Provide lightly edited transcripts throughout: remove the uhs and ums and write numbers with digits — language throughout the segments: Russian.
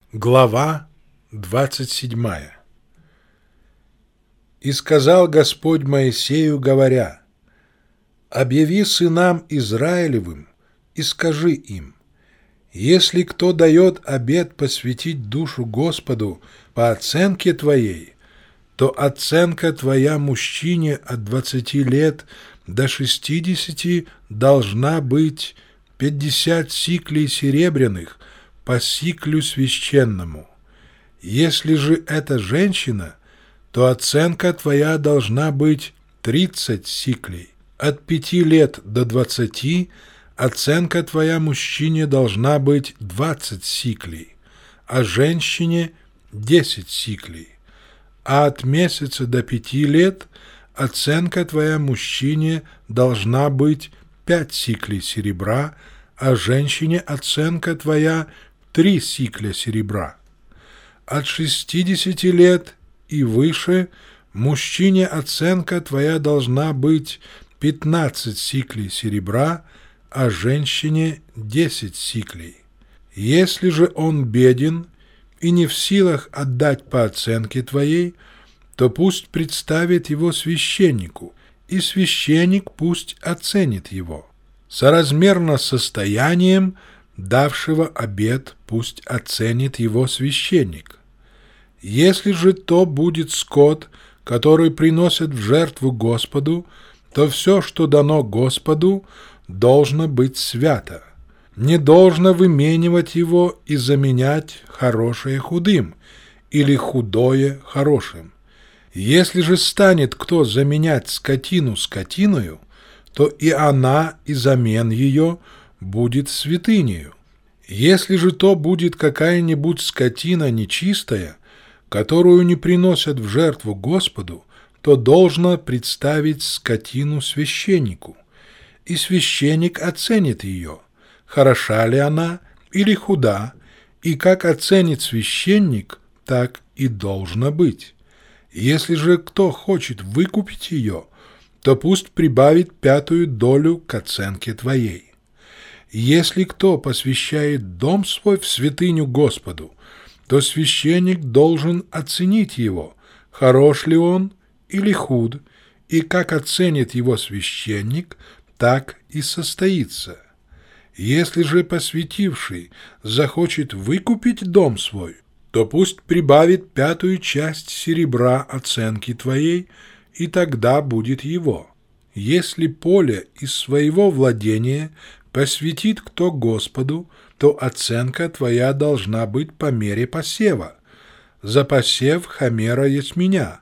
Глава 27. «И сказал Господь Моисею, говоря: объяви сынам Израилевым и скажи им: если кто дает обет посвятить душу Господу по оценке твоей, то оценка твоя мужчине от 20 лет до 60 должна быть 50 сиклей серебряных по сиклю священному. Если же это женщина, то оценка твоя должна быть 30 сиклей. От 5 лет до 20 оценка твоя мужчине должна быть 20 сиклей, а женщине 10 сиклей. А от месяца до 5 лет оценка твоя мужчине должна быть 5 сиклей серебра, а женщине оценка твоя 3 сикля серебра. От 60 лет и выше мужчине оценка твоя должна быть 15 сиклей серебра, а женщине 10 сиклей. Если же он беден и не в силах отдать по оценке твоей, то пусть представит его священнику, и священник пусть оценит его. Соразмерно состоянием давшего обет пусть оценит его священник. Если же то будет скот, который приносят в жертву Господу, то все, что дано Господу, должно быть свято. Не должно выменивать его и заменять хорошее худым или худое хорошим. Если же станет кто заменять скотину скотиною, то и она, и замен ее будет святынею. Если же то будет какая-нибудь скотина нечистая, которую не приносят в жертву Господу, то должно представить скотину священнику, и священник оценит ее, хороша ли она или худа, и как оценит священник, так и должно быть. Если же кто хочет выкупить ее, то пусть прибавит 5 долю к оценке твоей. Если кто посвящает дом свой в святыню Господу, то священник должен оценить его, хорош ли он или худ, и как оценит его священник, так и состоится. Если же посвятивший захочет выкупить дом свой, то пусть прибавит 5 часть серебра оценки твоей, и тогда будет его. Если поле из своего владения посвятит кто Господу, то оценка твоя должна быть по мере посева. За посев хомера ячменя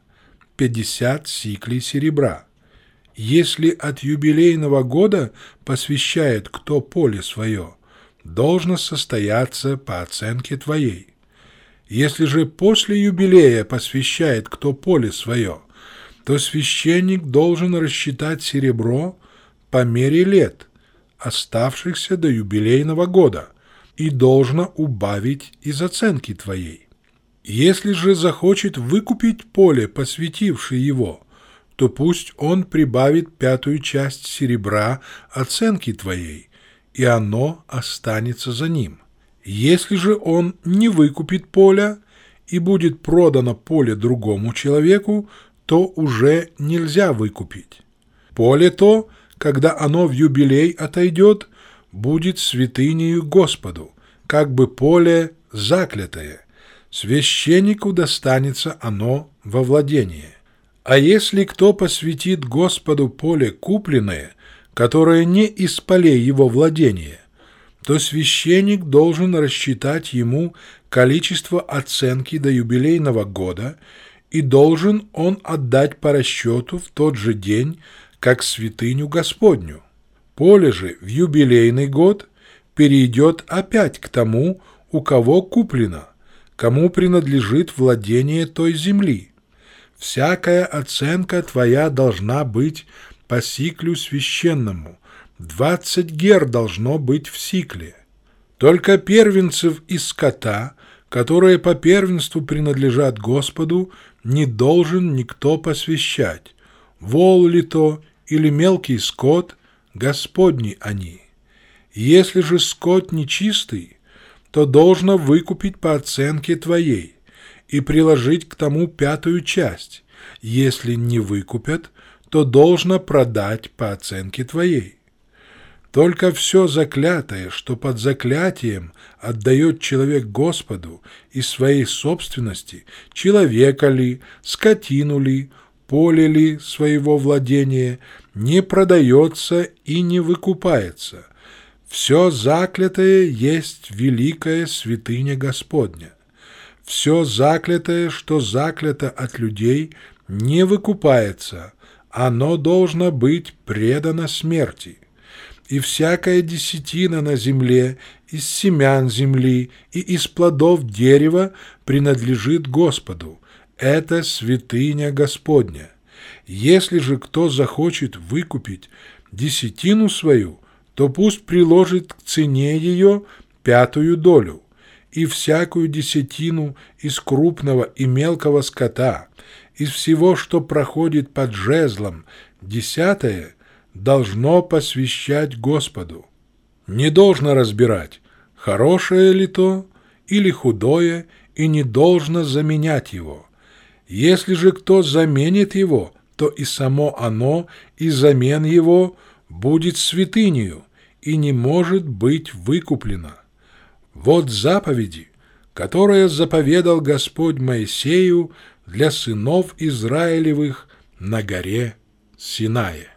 50 сиклей серебра. Если от юбилейного года посвящает кто поле свое, должно состояться по оценке твоей. Если же после юбилея посвящает кто поле свое, то священник должен рассчитать серебро по мере лет, оставшихся до юбилейного года, и должно убавить из оценки твоей. Если же захочет выкупить поле, посвятивший его, то пусть он прибавит 5 часть серебра оценки твоей, и оно останется за ним. Если же он не выкупит поля, и будет продано поле другому человеку, то уже нельзя выкупить. Поле то, когда оно в юбилей отойдет, будет святынею Господу, как бы поле заклятое. Священнику достанется оно во владение. А если кто посвятит Господу поле купленное, которое не из полей его владения, то священник должен рассчитать ему количество оценки до юбилейного года, и должен он отдать по расчету в тот же день, как святыню Господню. Поле же в юбилейный год перейдет опять к тому, у кого куплено, кому принадлежит владение той земли. Всякая оценка твоя должна быть по сиклю священному, 20 гер должно быть в сикле. Только первенцев из скота, которые по первенству принадлежат Господу, не должен никто посвящать, вол ли то или мелкий скот, Господни они. Если же скот нечистый, то должно выкупить по оценке твоей и приложить к тому 5-ю часть. Если не выкупят, то должно продать по оценке твоей. Только все заклятое, что под заклятием отдает человек Господу из своей собственности, человека ли, скотину ли, поле ли своего владения, не продается и не выкупается. Все заклятое есть великая святыня Господня. Все заклятое, что заклято от людей, не выкупается, оно должно быть предано смерти. И всякая десятина на земле, из семян земли и из плодов дерева принадлежит Господу. Это святыня Господня. Если же кто захочет выкупить десятину свою, то пусть приложит к цене ее 5-ю долю, и всякую десятину из крупного и мелкого скота, из всего, что проходит под жезлом, 10-е, должно посвящать Господу. Не должно разбирать, хорошее ли то или худое, и не должно заменять его. Если же кто заменит его, то и само оно, и замен его будет святынею, и не может быть выкуплено. Вот заповеди, которые заповедал Господь Моисею для сынов Израилевых на горе Синае.